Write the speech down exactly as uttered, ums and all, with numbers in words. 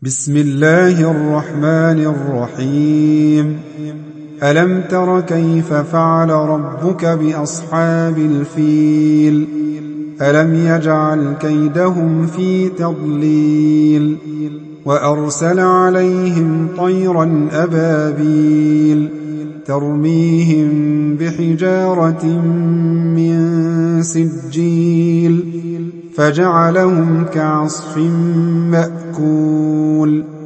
بسم الله الرحمن الرحيم. ألم تر كيف فعل ربك بأصحاب الفيل؟ ألم يجعل كيدهم في تضليل وأرسل عليهم طيرا أبابيل ترميهم بحجارة من سجيل فجعلهم كعصف مأكول.